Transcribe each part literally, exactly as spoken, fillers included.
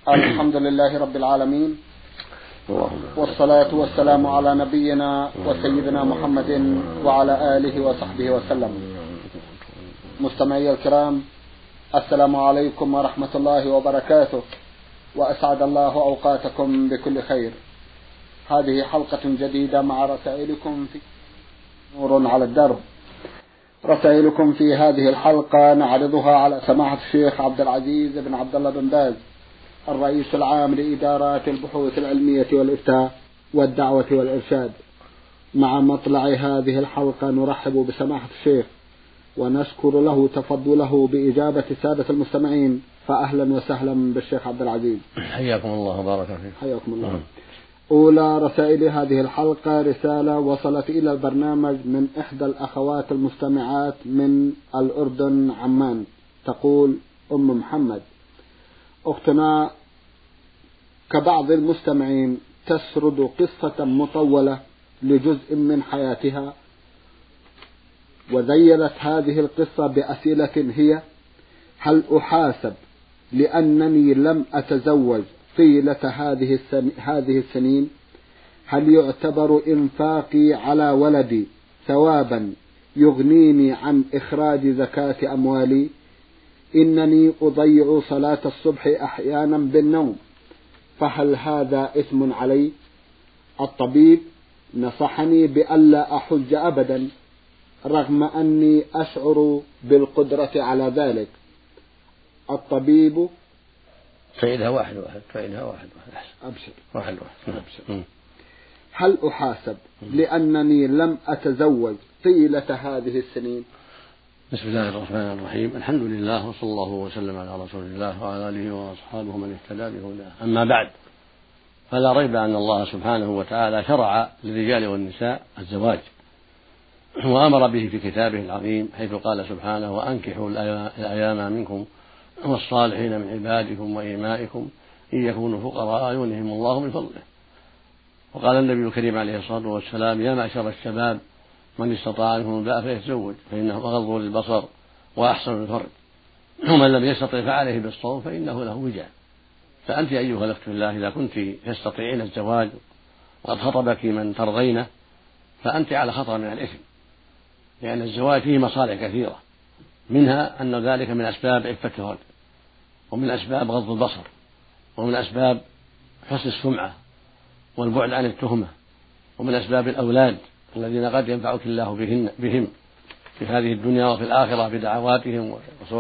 الحمد لله رب العالمين، والصلاة والسلام على نبينا وسيدنا محمد وعلى آله وصحبه وسلم. مستمعي الكرام، السلام عليكم ورحمة الله وبركاته، وأسعد الله أوقاتكم بكل خير. هذه حلقة جديدة مع رسائلكم في نور على الدرب. رسائلكم في هذه الحلقة نعرضها على سماحة الشيخ عبد العزيز بن عبد الله بن باز، الرئيس العام لإدارات البحوث العلمية والإفتاء والدعوة والإرشاد. مع مطلع هذه الحلقة نرحب بسماحة الشيخ ونشكر له تفضله بإجابة السادة المستمعين، فأهلا وسهلا بالشيخ عبد العزيز. حياكم الله وبارك فيك. حياكم الله. أولى رسائل هذه الحلقة رسالة وصلت إلى البرنامج من إحدى الأخوات المستمعات من الأردن عمان. تقول أم محمد: أختنا كبعض المستمعين تسرد قصة مطولة لجزء من حياتها، وذيلت هذه القصة بأسئلة هي: هل أحاسب لأنني لم أتزوج طيلة هذه السن... هذه السنين؟ هل يعتبر إنفاقي على ولدي ثوابا يغنيني عن إخراج زكاة أموالي؟ إنني أضيع صلاة الصبح أحيانا بالنوم، فهل هذا إثم علي؟ الطبيب نصحني بألا أحج أبدا رغم أني أشعر بالقدرة على ذلك. الطبيب فإنها واحد واحد فإنها واحد واحد أبشر واحد واحد أبشر. هل أحاسب لأنني لم أتزوج طيلة هذه السنين؟ بسم الله الرحمن الرحيم. الحمد لله، وصلى الله وسلم على رسول الله وعلى آله وأصحابه من اهتدى بهداه. أما بعد، فلا ريب أن الله سبحانه وتعالى شرع للرجال والنساء الزواج، وأمر به في كتابه العظيم، حيث قال سبحانه: وأنكحوا الأيام منكم والصالحين من عبادكم وإمائكم إن يكونوا فقراء يغنيهم الله من فضله. وقال النبي الكريم عليه الصلاة والسلام: يا معشر الشباب من استطاع منكم الباء فليتزوج فإنه أغض للبصر وأحسن للفرج، ومن لم يستطع فعليه بالصوم فإنه له وجاء. فأنت أيها الأخت في الله إذا كنت تستطيعين الزواج وقد خطبك من ترضين، فأنت على خطر من الإثم، لأن الزواج فيه مصالح كثيرة، منها أن ذلك من أسباب عفة الفرج، ومن أسباب غض البصر، ومن أسباب حسن السمعة والبعد عن التهمة، ومن أسباب الأولاد الذين قد ينفعك الله بهن بهم في هذه الدنيا وفي الآخرة بدعواتهم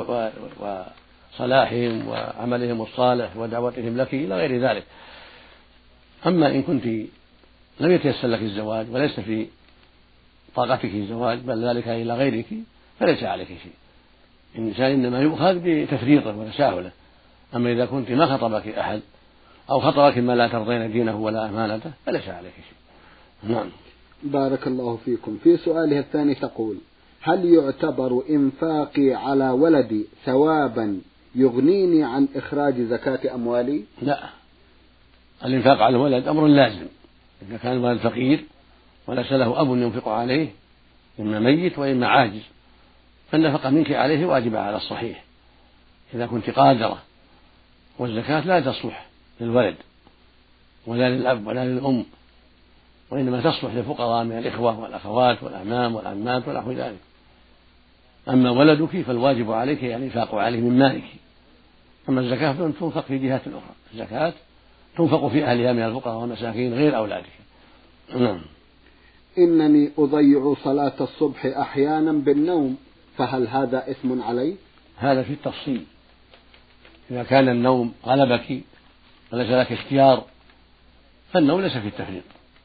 وصلاحهم وعملهم الصالح ودعوتهم لك إلى غير ذلك. أما إن كنت لم يتيسر لك الزواج وليس في طاقتك الزواج بل ذلك إلى غيرك، فليس عليك شيء. الإنسان إنما يؤخذ بتفريطه وتساهله. أما إذا كنت ما خطبك أحد أو خطبك ما لا ترضين دينه ولا أمانته فليس عليك شيء. نعم. بارك الله فيكم. في سؤالها الثاني تقول: هل يعتبر إنفاقي على ولدي ثوابا يغنيني عن إخراج زكاة أموالي؟ لا، الإنفاق على الولد أمر لازم إذا كان الولد فقير وليس له أب ينفق عليه، إما ميت وإما عاجز، فالنفقة منك عليه واجبة على الصحيح إذا كنت قادرة. والزكاة لا تصلح للولد ولا للأب ولا للأم، وإنما تصلح للفقراء من الإخوة والأخوات والأعمام والعمات ونحو ذلك. أما ولدك فالواجب عليك الإنفاق عليه من مالك. أما الزكاة تنفق في جهات أخرى، الزكاة تنفق في أهلها من الفقراء والمساكين غير أولادك. نعم. إنني أضيع صلاة الصبح أحيانا بالنوم، فهل هذا إثم علي؟ هذا في التفصيل. إذا كان النوم غلبك وليس لك اختيار فالنوم ليس في التفريط،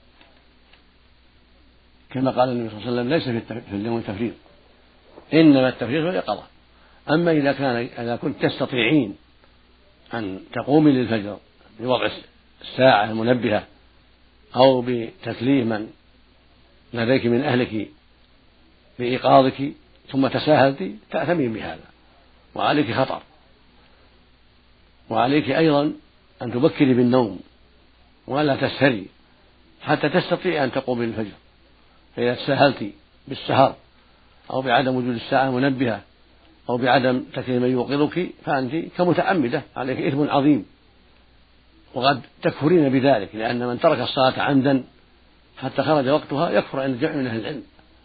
كما قال النبي صلى الله عليه وسلم: ليس في النوم تفريط، إنما التفريط في اليقظة. أما إذا كان إذا كنت تستطيعين أن تقومي للفجر بوضع الساعة المنبهة أو بتكليف من لديك من أهلك بإيقاظك ثم تساهلت، تأثمين بهذا وعليك خطر. وعليك أيضا أن تبكري بالنوم ولا تسهري حتى تستطيع أن تقومي للفجر. فإذا تساهلت بالسهر أو بعدم وجود الساعة المنبهة أو بعدم تكريم من يوقظك فأنت كمتعمدة، عليك إثم عظيم وقد تكفرين بذلك، لأن من ترك الصلاة عمدا حتى خرج وقتها يكفر عند جمع من أهل العلم،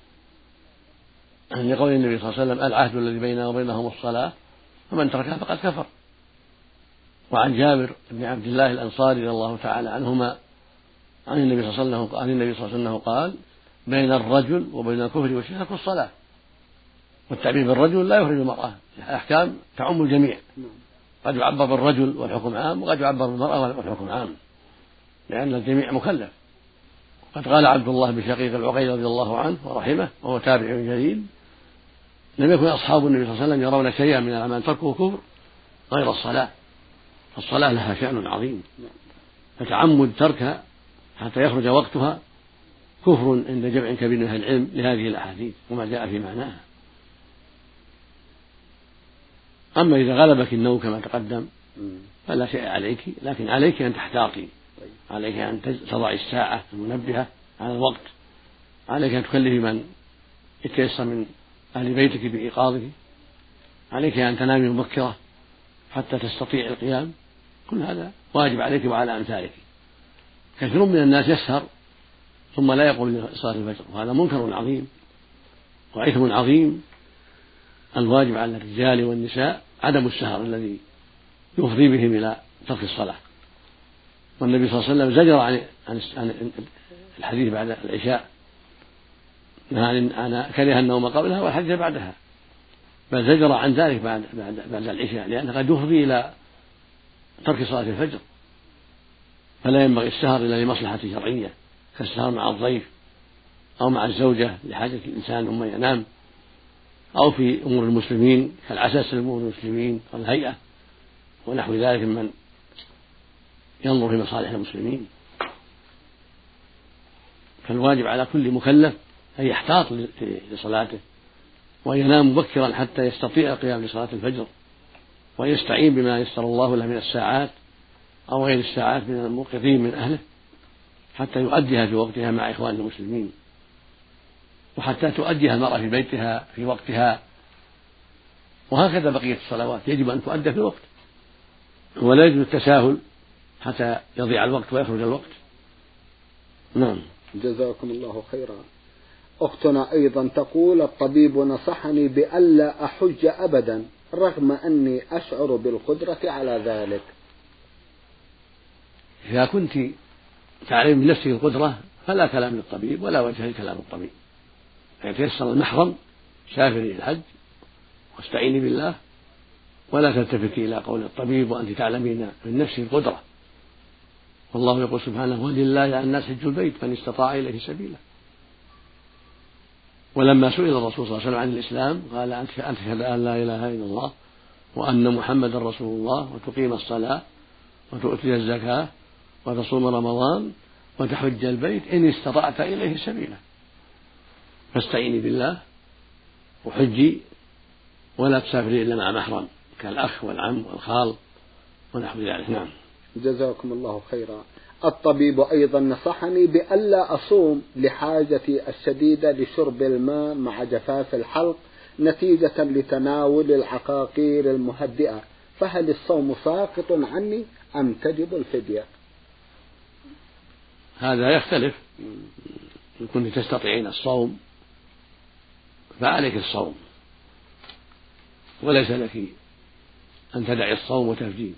لقول النبي صلى الله عليه وسلم: العهد الذي بيننا وبينهم الصلاة فمن تركها فقد كفر. وعن جابر بن عبد الله الأنصاري رضي الله تعالى عنهما عن النبي صلى الله عليه وسلم عن النبي صلى الله عليه وسلم قال: بين الرجل وبين الكفر والشرك الصلاة. والتعبير بالرجل لا يخرج المرأة، الأحكام تعم الجميع، قد يعبر بالرجل والحكم عام، وقد يعبر بالمرأة والحكم عام، لأن الجميع مكلف. قد قال عبد الله بن شقيق العقيل رضي الله عنه ورحمه وهو تابع جليل: لم يكن أصحاب النبي صلى الله عليه وسلم يرون شيئا من الأعمال تركه كفر غير الصلاة، فالصلاة لها شأن عظيم، فتعمد تركها حتى يخرج وقتها كفر عند جمع كبير من أهل العلم لهذه الأحاديث وما جاء في معناها. أما إذا غلبك النوم كما تقدم فلا شيء عليك، لكن عليك أن تحتاطي، عليك أن تضعي الساعة المنبهة على الوقت، عليك أن تكلفي من يتيسر من أهل بيتك بإيقاظك، عليك أن تنامي مبكرة حتى تستطيع القيام، كل هذا واجب عليك وعلى أمثالك. كثير من الناس يسهر ثم لا يقوم لصلاة الفجر، وهذا منكر عظيم وإثم عظيم. الواجب على الرجال والنساء عدم السهر الذي يفضي بهم إلى ترك الصلاة. والنبي صلى الله عليه وسلم زجر عن عن الحديث بعد العشاء، أنا كره النوم قبلها والحديث بعدها، بل زجر عن ذلك بعد بعد بعد العشاء، لأنه قد يفضي إلى ترك صلاة الفجر. فلا ينبغي السهر إلا لمصلحة شرعية، كالسهر مع الضيف أو مع الزوجة لحاجة الإنسان ثم ينام، أو في أمور المسلمين كالعساس لأمور المسلمين والهيئة ونحو ذلك ممن ينظر في مصالح المسلمين. فالواجب على كل مكلف أن يحتاط لصلاته وأن ينام مبكرا حتى يستطيع القيام لصلاة الفجر، ويستعين بما يسر الله له من الساعات أو غير الساعات من الموقظين من أهله حتى يؤديها في وقتها مع إخوان المسلمين، وحتى تؤديها المرأة في بيتها في وقتها. وهكذا بقية الصلوات يجب أن تؤدى في الوقت، ولا يجب التساهل حتى يضيع الوقت ويخرج الوقت. نعم. جزاكم الله خيرا. أختنا أيضا تقول: الطبيب نصحني بألا أحج أبدا رغم أني أشعر بالقدرة على ذلك. إذا كنت تعلم من نفسك القدرة فلا كلام للطبيب ولا وجه لكلام الطبيب. فيتيسر المحرم سافري الحج واستعيني بالله، ولا تلتفتي إلى قول الطبيب وأنت تعلمين من نفسك القدرة. والله يقول سبحانه: ولله على الناس حج البيت من استطاع إليه سبيلا. ولما سئل الرسول صلى الله عليه وسلم عن الإسلام قال: أن تشهد أن لا إله إلا الله وأن محمدا رسول الله وتقيم الصلاة وتؤتي الزكاة وتصوم رمضان وتحج البيت إن استطعت إليه سبيلا. فاستعيني بالله وحجي، ولا تسافري إلا مع محرم كالأخ والعم والخال ونحو ذلك. نعم. جزاكم الله خيرا. الطبيب أيضا نصحني بألا أصوم لحاجتي الشديدة لشرب الماء مع جفاف الحلق نتيجة لتناول العقاقير المهدئة، فهل الصوم ساقط عني أم تجب الفدية؟ هذا يختلف. إن كنت تستطيعين الصوم فعليك الصوم، وليس لك أن تدعي الصوم وتفجين.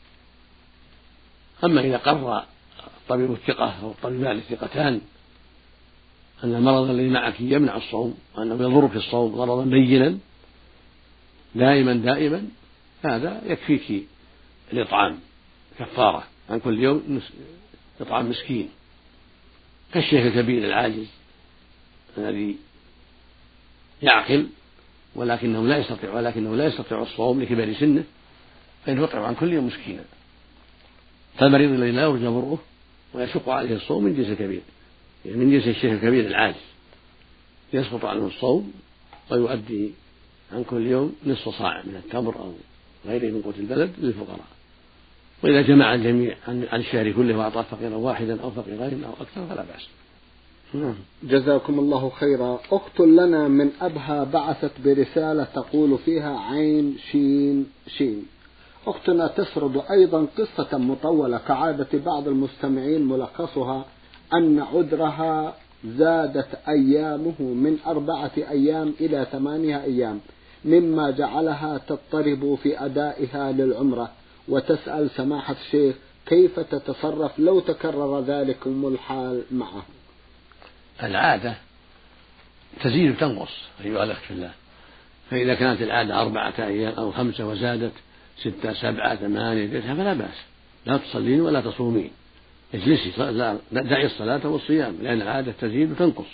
أما إذا قرر الطبيب الثقة أو الطبيبان الثقتان أن المرض الذي معك يمنع الصوم وأنه يضر في الصوم ضررا بينا دائما دائما، هذا يكفيك الإطعام كفارة عن كل يوم إطعام مسكين، كالشيخ الكبير العاجز الذي يعقل ولكنه لا يستطيع ولكنه لا يستطيع الصوم لكبر سنه، فإنه يطعم عن كل يوم مسكينا. فالمريض الذي لا يرجى برؤه ويشق عليه الصوم من جنس الكبير، يعني من جنس الشيخ الكبير العاجز، يسقط عنه الصوم ويؤدي عن كل يوم نصف صاع من التمر أو غيره من قوت البلد للفقراء. وإذا جمع الجميع عن الشهر كله وأعطاه فقيرا واحدا أو فقيرين أو أكثر فلا بأس. جزاكم الله خيرا. أخت لنا من أبها بعثت برسالة تقول فيها: عين شين شين. أختنا تسرد أيضا قصة مطولة كعادة بعض المستمعين، ملخصها أن عذرها زادت أيامه من أربعة أيام إلى ثمانية أيام، مما جعلها تضطرب في أدائها للعمرة، وتسأل سماحة الشيخ كيف تتصرف لو تكرر ذلكم الحال معه. العادة تزيد وتنقص أيها الأخ في الله، فإذا كانت العادة أربعة أيام أو خمسة وزادت ستة سبعة ثمانية تسعة فلا بأس، لا تصلين ولا تصومين، اجلسي دعي الصلاة والصيام، لأن العادة تزيد وتنقص.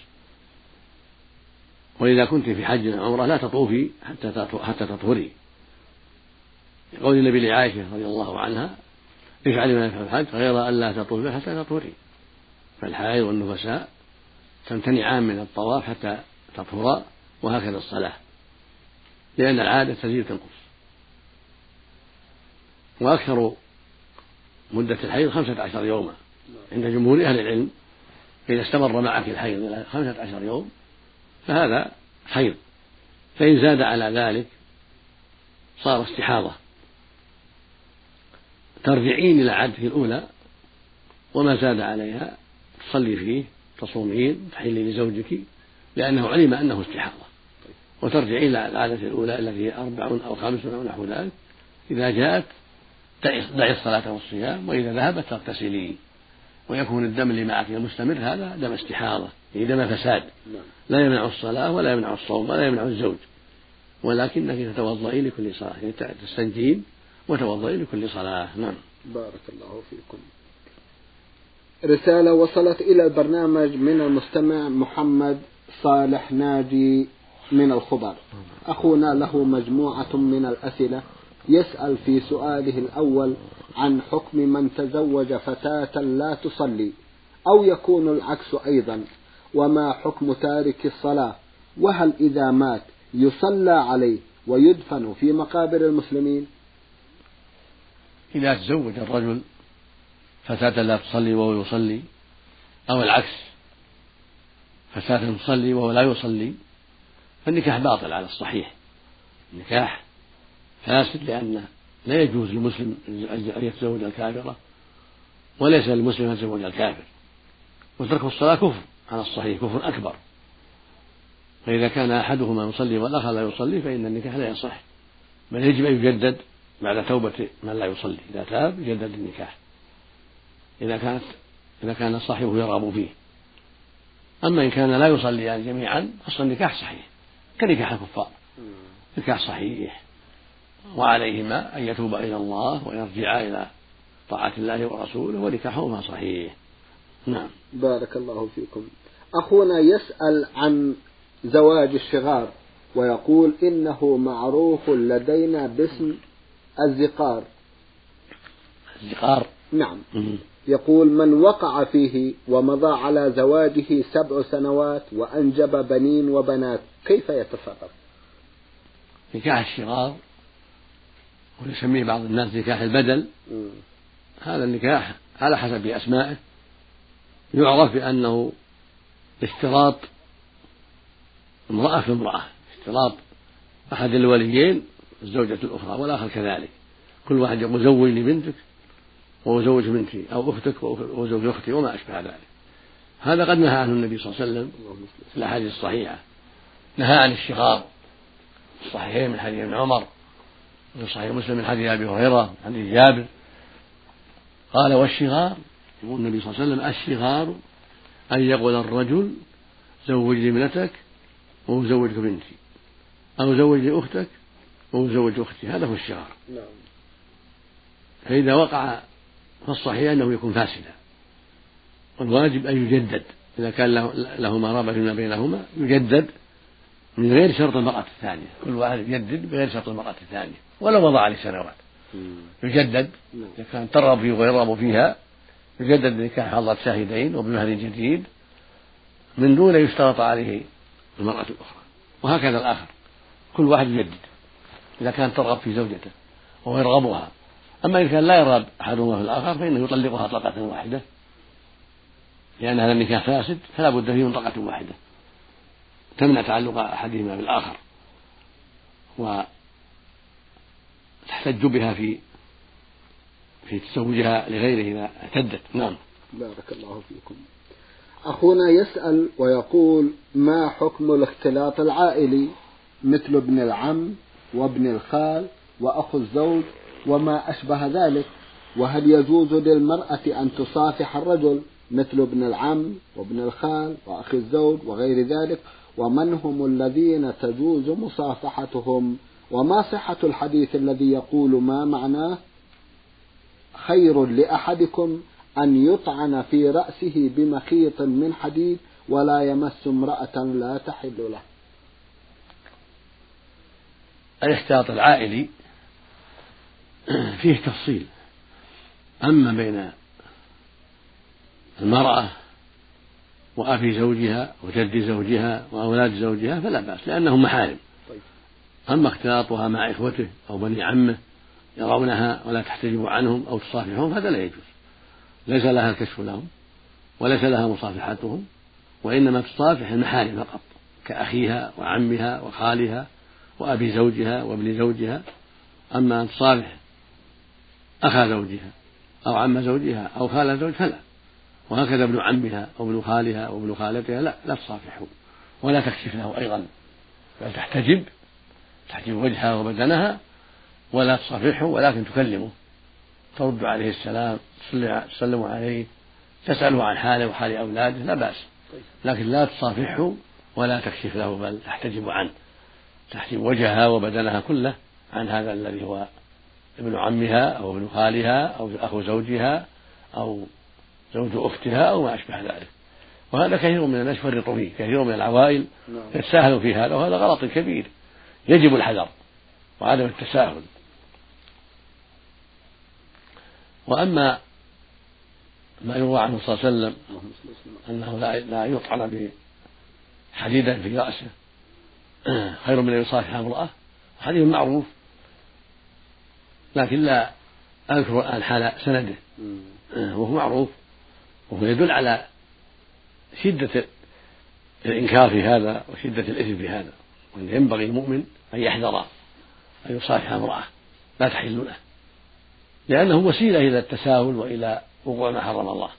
وإذا كنت في حج أو عمرة لا تطوفي حتى حتى تطهري، قول النبي لعائشة رضي الله عنها: افعلي ما يفعل الحج غير أن لا تطوفي حتى تطهري. فالحائض والنفساء تمتنعان من الطواف حتى تطهرا، وهكذا الصلاة، لأن العادة تزيد وتنقص. وأكثر مدة الحيض خمسة عشر يوما عند جمهور أهل العلم. إذا استمر معك الحيض إلى خمسة عشر يوم فهذا حيض، فإن زاد على ذلك صار استحاضة، ترجعين إلى عادتك الأولى، وما زاد عليها تصلي فيه، تصومين، تحلي لزوجك، لأنه علم أنه استحاضة، وترجعين إلى العادة الأولى التي هي أربع أو خمس أو نحو ذلك. إذا جاءت دعي الصلاة والصيام، وإذا ذهبت تغتسلين، ويكون الدم اللي معك المستمر هذا دم استحاضة، يعني دم فساد، لا يمنع الصلاة ولا يمنع الصوم ولا يمنع الزوج، ولكنك تتوضئين لكل صلاة، يعني تستنجين وتوضئين لكل صلاة. نعم. بارك الله فيكم. رسالة وصلت إلى البرنامج من المستمع محمد صالح ناجي من الخبر. أخونا له مجموعة من الأسئلة، يسأل في سؤاله الأول عن حكم من تزوج فتاة لا تصلي، أو يكون العكس أيضا، وما حكم تارك الصلاة، وهل إذا مات يصلى عليه ويدفن في مقابر المسلمين؟ إذا تزوج الرجل فتاة لا تصلي وهو يصلي، أو العكس فتاة تصلي وهو لا يصلي، فالنكاح باطل على الصحيح، النكاح فاسد، لأنه لا يجوز للمسلم أن يتزوج الكافرة، وليس للمسلم أن يتزوج الكافر، وترك الصلاة كفر على الصحيح، كفر أكبر. فإذا كان أحدهما يصلي والآخر لا يصلي فإن النكاح لا يصح، بل يجب أن يجدد بعد توبة من لا يصلي، إذا تاب يجدد النكاح إذا كانت إذا كان صاحبه يرغب فيه. أما إن كان لا يصليان جميعا فأصل النكاح صحيح كنكاح الكفار، نكاح صحيح، وعليهما أن يتوب إلى الله ويرجعا إلى طاعة الله ورسوله، ونكاحهما صحيح. نعم. بارك الله فيكم. أخونا يسأل عن زواج الشغار، ويقول إنه معروف لدينا باسم الزقار. الزقار؟ نعم. يقول: من وقع فيه ومضى على زواجه سبع سنوات وأنجب بنين وبنات كيف يتصرف؟ نكاح الشغار، ويسميه بعض الناس نكاح البدل، م. هذا النكاح على حسب أسمائه يعرف بأنه اشتراط امرأة في امرأة، اشتراط أحد الوليين الزوجة الأخرى والآخر كذلك، كل واحد يقول زوجني بنتك وزوج بنتي أو أختك وزوج أختي وما أشبه ذلك. هذا قد نهى عنه النبي صلى الله عليه وسلم في الأحاديث الصحيحة، نهى عن الشغار الصحيحين من حديث ابن عمر، وفي صحيح مسلم من حديث أبي هريرة من حديث جابر قال: والشغار، يقول النبي صلى الله عليه وسلم: الشغار أن يقول الرجل زوجني ابنتك وزوجك بنتي، أو زوجني أختك وزوج أختي، هذا هو الشغار. فإذا وقع فالصحيح أنه يكون فاسدا، والواجب أن يجدد، إذا كان لهما رابع فيما بينهما يجدد من غير شرط المرأة الثانية، كل واحد يجدد بغير شرط المرأة الثانية ولو مضى عليه سنوات، يجدد. إذا كان ترغب فيه ويرغب فيها يجدد بنكاح حضرة شاهدين وبمهر جديد من دون يشترط عليه المرأة الأخرى، وهكذا الآخر، كل واحد يجدد إذا كان ترغب في زوجته ويرغبها. أما إن كان لا يرغب أحدهما في الآخر فإنه يطلقها طلقة واحدة، لأن هذا النكاح فاسد، فلا بد فيه من طلقة واحدة تمنع تعلق أحدهما بالآخر، وتحتج بها في في تزوجها لغيره إذا اعتدت. نعم. بارك الله فيكم. أخونا يسأل ويقول: ما حكم الاختلاط العائلي مثل ابن العم وابن الخال وأخو الزوج وما أشبه ذلك؟ وهل يجوز للمرأة أن تصافح الرجل مثل ابن العم وابن الخال وأخي الزوج وغير ذلك؟ ومن هم الذين تجوز مصافحتهم؟ وما صحة الحديث الذي يقول ما معناه: خير لأحدكم أن يطعن في رأسه بمخيط من حديد ولا يمس امرأة لا تحل له؟ الاختلاط العائلي فيه تفصيل، أما بين المرأة وأخي زوجها وجد زوجها وأولاد زوجها فلا بأس لأنهم محارم. أما اختلاطها مع إخوته أو بني عمه يرونها ولا تحتجب عنهم أو تصافحهم هذا لا يجوز، ليس لها الكشف لهم وليس لها مصافحتهم، وإنما تصافح المحارم فقط كأخيها وعمها وخالها وأبي زوجها وابن زوجها. أما أن تصافح أخا زوجها أو عم زوجها أو خال زوج فلا، وهكذا ابن عمها أو ابن خالها أو ابن خالتها لا لا تصافحه ولا تكشف له أيضا، بل تحتجب تحجب وجهها وبدنها ولا تصافحه، ولكن تكلمه ترد عليه السلام تسلم عليه تسأله عن حاله وحال أولاده لا بأس، لكن لا تصافحه ولا تكشف له بل تحتجب عنه، تحجب وجهها وبدنها كله عن هذا الذي هو ابن عمها أو ابن خالها أو أخو زوجها أو زوج أختها أو ما أشبه ذلك. وهذا كثير من الناس يفرط فيه، كثير من العوائل يتساهلوا في هذا، وهذا غلط كبير يجب الحذر وعدم التساهل. وأما ما يروى عنه صلى الله عليه وسلم أنه لا يطعن بحديدة في رأسه خير من أن يصافح امرأة، حديث معروف لكن لا أذكر الآن حال سنده، وهو معروف وهو يدل على شدة الإنكار في هذا وشدة الإثم في هذا، وأن ينبغي المؤمن أن يحذر أن يصافح امرأة لا تحل له، لأنه وسيلة إلى التساهل وإلى وقوع ما حرم الله.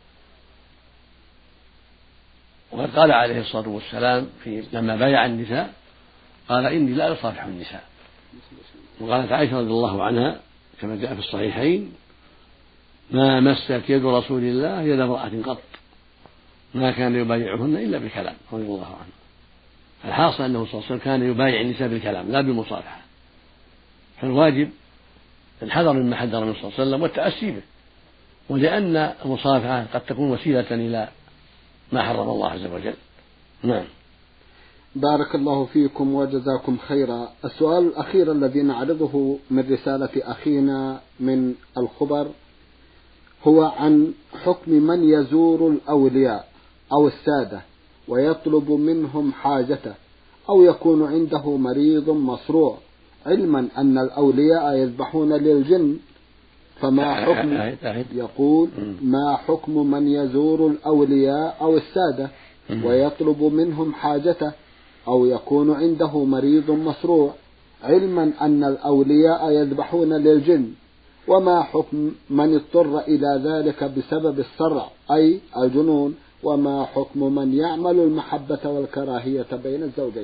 وقد قال عليه الصلاة والسلام في لما بايع النساء قال: إني لا أصافح النساء. وقالت عائشة رضي الله عنها كما جاء في الصحيحين: ما مست يد رسول الله يد امرأة قط، ما كان يبايعهن إلا بالكلام رضي الله عنه. الحاصل أنه صلى الله عليه وسلم كان يبايع النساء بالكلام لا بالمصافحة، فالواجب الحذر مما حذر النبي صلى الله عليه وسلم والتأسي به، ولأن المصافحة قد تكون وسيلة إلى ما حرم الله عز وجل. نعم. بارك الله فيكم وجزاكم خيرا. السؤال الأخير الذي نعرضه من رسالة أخينا من الخبر هو عن حكم من يزور الأولياء أو السادة ويطلب منهم حاجته أو يكون عنده مريض مصروع، علما أن الأولياء يذبحون للجن، فما حكم يقول ما حكم من يزور الأولياء أو السادة ويطلب منهم حاجته أو يكون عنده مريض مصروع، علما أن الأولياء يذبحون للجن؟ وما حكم من اضطر إلى ذلك بسبب الصرع أي الجنون؟ وما حكم من يعمل المحبة والكراهية بين الزوجين؟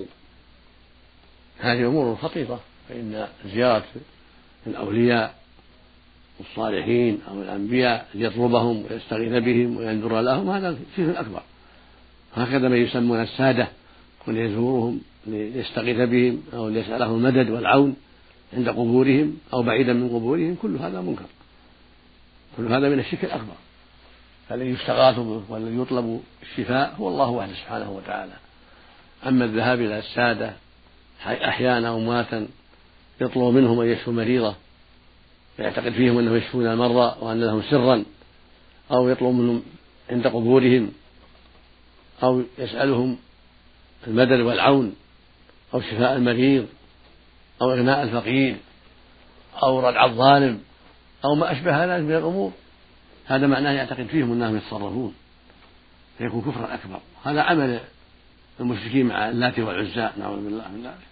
هذه أمور خطيرة، فإن زيارة الأولياء والصالحين أو الأنبياء ليطلبهم ويستغيث بهم وينذر لهم هذا شرك أكبر. هكذا من يسمون السادة وليزورهم ليستغيث بهم أو ليسألهم المدد والعون عند قبورهم أو بعيدا من قبورهم، كل هذا منكر، كل هذا من الشرك الأكبر. فالذي يستغاث به والذي يطلب الشفاء هو الله وحده سبحانه وتعالى. أما الذهاب إلى السادة أحيانا أو أمواتا يطلب منهم أن يشفوا مريضة ويعتقد فيهم أنهم يشفون المرضى وأن لهم سرا، أو يطلب منهم عند قبورهم، أو يسألهم المدد والعون أو شفاء المريض أو إغناء الفقير أو ردع الظالم أو ما أشبه ذلك من الأمور، هذا معناه يعتقد فيهم أنهم يتصرفون، فيكون كفرا أكبر. هذا عمل المشركين مع اللات والعزى نعوذ بالله من ذلك.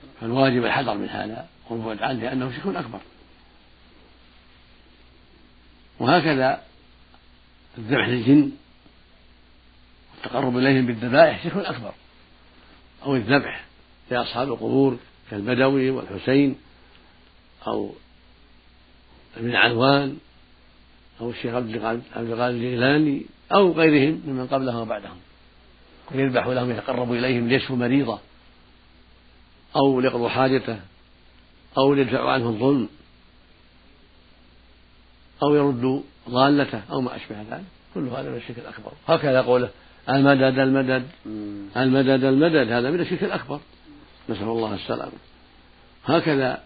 فالواجب الحذر من هذا والبعد عنه لأنه شرك أكبر. وهكذا الذبح للجن والتقرب إليهم بالذبائح شرك أكبر، أو الذبح لأصحاب القبور كالبدوي والحسين أو ابن علوان أو الشيخ عبد القادر الجيلاني أو غيرهم ممن قبلهم وبعدهم، ويذبح لهم يتقرب إليهم ليشفوا مريضة أو ليقضوا حاجته أو ليدفعوا عنه الظلم أو يردوا ضالته أو ما أشبه ذلك، كل هذا من الشرك الأكبر. هكذا قوله المدد المدد المدد المدد، هذا من الشرك الأكبر، نسأل الله السلامة. هكذا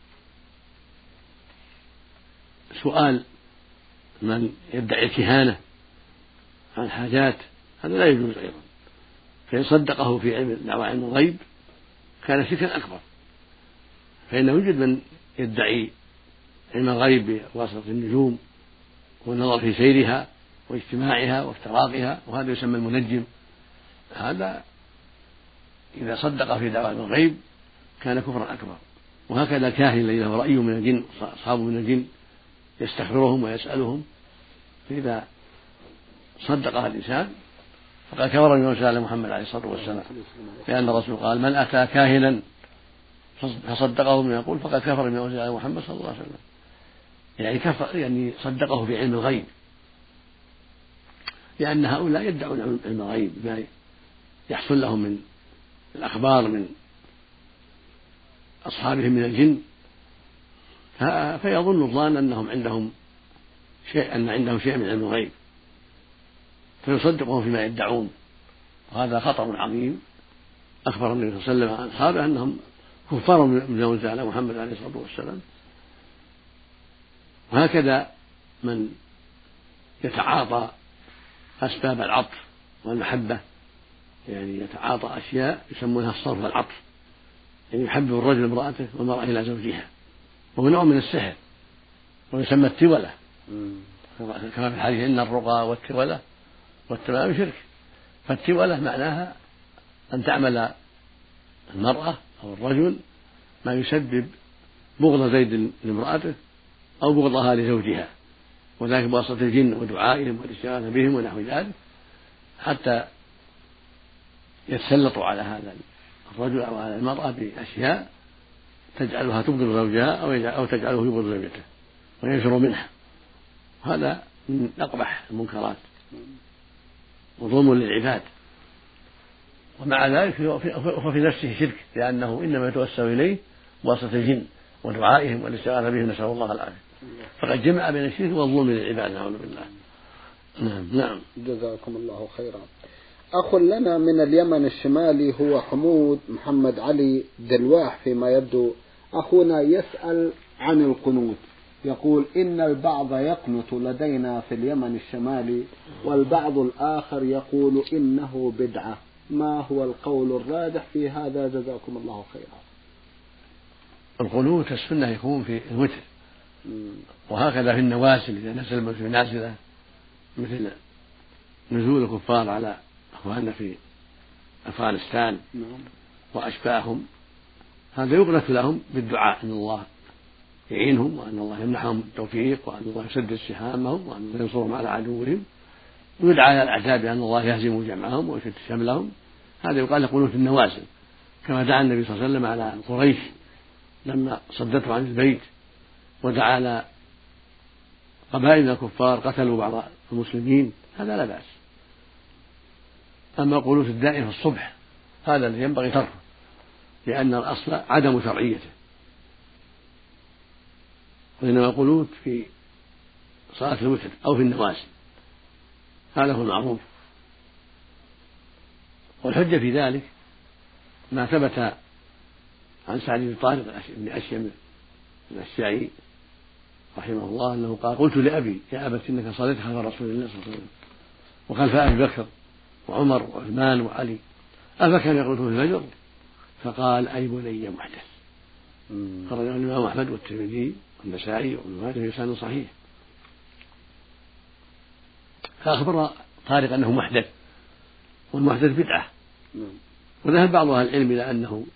سؤال من يدعي الكهانة عن حاجات هذا لا يجوز أيضا، فإن صدقه في علم دعوى علم الغيب كان شركا أكبر، فإنه يوجد من يدعي علم الغيب بواسطة النجوم والنظر في سيرها واجتماعها وافتراقها، وهذا يسمى المنجم. هذا إذا صدق في دعوى علم الغيب كان كفرا أكبر. وهكذا الكاهن الذي له رأي من الجن أصحابه من الجن يستخبرهم ويسألهم، فإذا صدقها الإنسان فقد كفر بما أنزل على محمد عليه الصلاة والسلام، لأن الرسول قال من أتى كاهنا فصدقه بما يقول فقد كفر بما أنزل على محمد صلى الله عليه وسلم، يعني كفر يعني صدقه في علم الغيب، لأن هؤلاء يدعون علم الغيب ما يحصل لهم من الأخبار من أصحابهم من الجن، فيظن الظان أنهم عندهم شيء أن عندهم شيء من علم الغيب فيصدقهم فيما يدعون، وهذا خطر عظيم. أخبر النبي صلى الله عليه وسلم عن أصحابه أنهم كفار من أنزل على محمد عليه الصلاة والسلام. وهكذا من يتعاطى أسباب العطف والمحبة، يعني يتعاطى أشياء يسمونها الصرف والعطف، يعني يحبب الرجل امرأته والمرأة إلى زوجها، وهو نوع من السحر ويسمى التولة، كما في الحديث إن الرقى والتولة والتمائم شرك. فالتولة معناها أن تعمل المرأة أو الرجل ما يسبب بغض زيد لامرأته أو بغضها لزوجها، وذلك بواسطة الجن ودعائهم والاستغاثة بهم ونحو ذلك، حتى يتسلطوا على هذا الرجل أو على المرأة بأشياء تجعلها تبغض زوجها أو تجعله يبغض زوجته وينفر منها. هذا من أقبح المنكرات وظلم للعباد، ومع ذلك هو في نفسه شرك، لأنه إنما يتوسل إليه بواسطة الجن ودعائهم والاستغاثة بهم، نسأل الله العافية. فقد جمع بين الشرك والظلم للعباد، نعوذ بالله. نعم نعم. جزاكم الله خيرا. أخ لنا من اليمن الشمالي هو حمود محمد علي دلواح فيما يبدو، أخونا يسأل عن القنوت، يقول إن البعض يقنت لدينا في اليمن الشمالي والبعض الآخر يقول إنه بدعة، ما هو القول الراجح في هذا؟ جزاكم الله خيرا. القنوت السنة يكون في الوتر، وهكذا في النوازل إذا نزل في نازلة مثل نزول الكفار على أخواننا في أفغانستان وأشباههم، هذا يقنت لهم بالدعاء أن الله يعينهم وأن الله يمنحهم التوفيق وأن الله يسدد سهامهم وأن الله ينصرهم على عدوهم، ويدعى على الأعداء أن الله يهزم جمعهم ويشتت شملهم. هذا يقال له قنوت النوازل، كما دعا النبي صلى الله عليه وسلم على قريش لما صدته عن البيت، ودعا على قبائل الكفار قتلوا بعض المسلمين، هذا لا بأس. أما القنوت الدائم في الصبح هذا الذي ينبغي تركه، لأن الأصل عدم شرعيته، وإنما القنوت في صلاة الوتر أو في النوازل، هذا هو المعروف. والحجة في ذلك ما ثبت عن سعد بن طارق بن أشيم الأشجعي رحمه الله أنه قال قلت لأبي يا أبت إنك صليت خلف رسول الله صلى الله عليه وسلم وخلف أبي بكر وعمر وعثمان وعلي أفكان يقول في الفجر؟ فقال أي بني محدث. خرج الإمام أحمد والترمذي والنسائي وابن ماجه بلسان صحيح. فأخبر طارق أنه محدث، والمحدث بدعة، وذهب بعض أهل العلم إلى أنه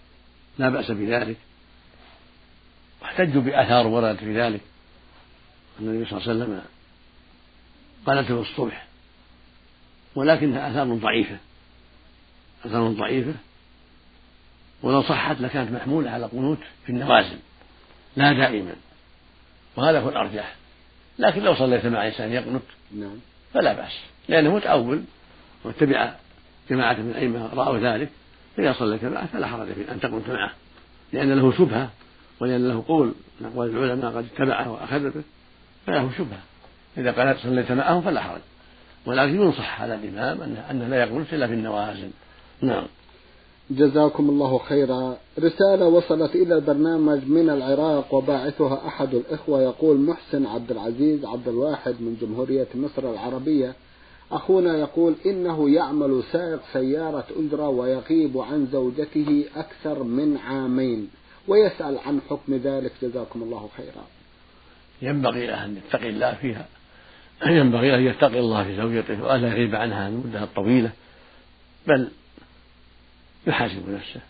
لا بأس بذلك، واحتجوا بآثار وردت في ذلك، النبي صلى الله عليه وسلم قنت في الصبح، ولكنها آثار ضعيفة آثار ضعيفة ولو صحت لكانت محمولة على قنوت في النوازل لا دائما، وهذا هو الأرجح. لكن لو صليت مع إنسان يقنت فلا بأس، لأنه متأول واتبع جماعة من الأئمة رأوا ذلك، فإذا صليت معه فلا حرج في أن تقنت معه، لأن له شبهة ولأن له قول والعلماء قد اتبعه وأخذ به فله شبهة. إذا قالت صليت معه فلا حرج، ولكن ينصح على الإمام أنه لا يقنت إلا في النوازل. نعم. جزاكم الله خيرا. رسالة وصلت إلى البرنامج من العراق وباعثها أحد الإخوة يقول: محسن عبد العزيز عبد الواحد من جمهورية مصر العربية، أخونا يقول إنه يعمل سائق سيارة أجرة ويغيب عن زوجته أكثر من عامين، ويسأل عن حكم ذلك، جزاكم الله خيرا. ينبغي له أن يتقي الله فيها، ينبغي أن يتقي الله في زوجته وألا يغيب عنها المدة الطويلة، بل يحاسب نفسه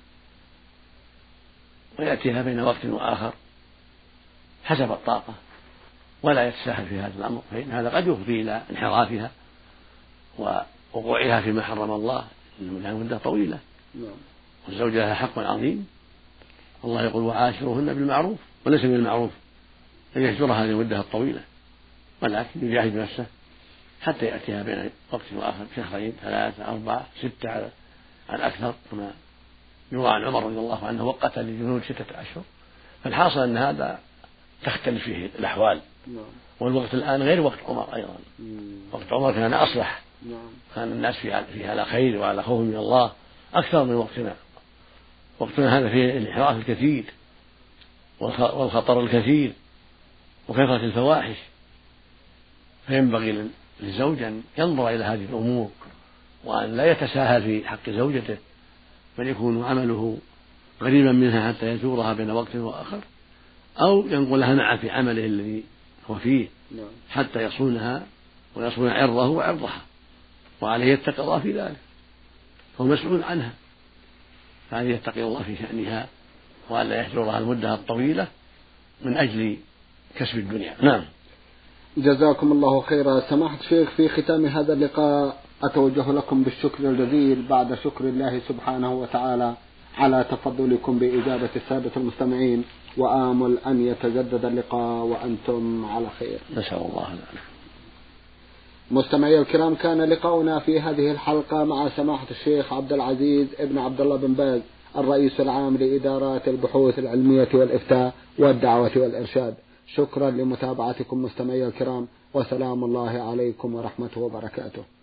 ويأتيها بين وقت وآخر حسب الطاقة، ولا يتساهل في هذا الأمر، فإن هذا قد يفضي إلى انحرافها ووقوعها فيما حرم الله، إنه مدة طويلة والزوجة لها حق عظيم. الله يقول: وعاشروهن بالمعروف، وليس من المعروف أن يهجرها هذه المدة الطويلة، ولكن يجاهد نفسه حتى يأتيها بين وقت وآخر شهرين ثلاثة أربعة ستة على الأكثر، كما يروى عن عمر رضي الله عنه وقت للجنود ستة أشهر. فالحاصل أن هذا تختلف فيه الأحوال، والوقت الآن غير وقت عمر أيضا. وقت عمر كان أصلح، كان الناس فيه على خير وعلى خوف من الله أكثر من وقتنا. وقتنا هذا فيه الانحراف الكثير والخطر الكثير وكثرة الفواحش، فينبغي للزوج أن ينظر إلى هذه الأمور وأن لا يتساهل في حق زوجته، بل يكون عمله قريبا منها حتى يزورها بين وقت وآخر، أو ينقلها معه في عمله الذي هو فيه حتى يصونها ويصون عرضه وعرضها، وعليه يتقي الله في ذلك، هو مسؤول عنها، فعليه يتقي الله في شأنها وألا يهجرها المدة الطويلة من أجل كسب الدنيا. نعم. جزاكم الله خيرا. سماحة الشيخ، في ختام هذا اللقاء أتوجه لكم بالشكر الجزيل بعد شكر الله سبحانه وتعالى على تفضلكم بإجابة السادة المستمعين، وآمل أن يتجدد اللقاء وأنتم على خير. نسأل الله ذلك. مستمعي الكرام، كان لقاؤنا في هذه الحلقة مع سماحة الشيخ عبد العزيز ابن عبد الله بن باز، الرئيس العام لإدارات البحوث العلمية والإفتاء والدعوة والإرشاد. شكرا لمتابعتكم مستمعي الكرام، وسلام الله عليكم ورحمته وبركاته.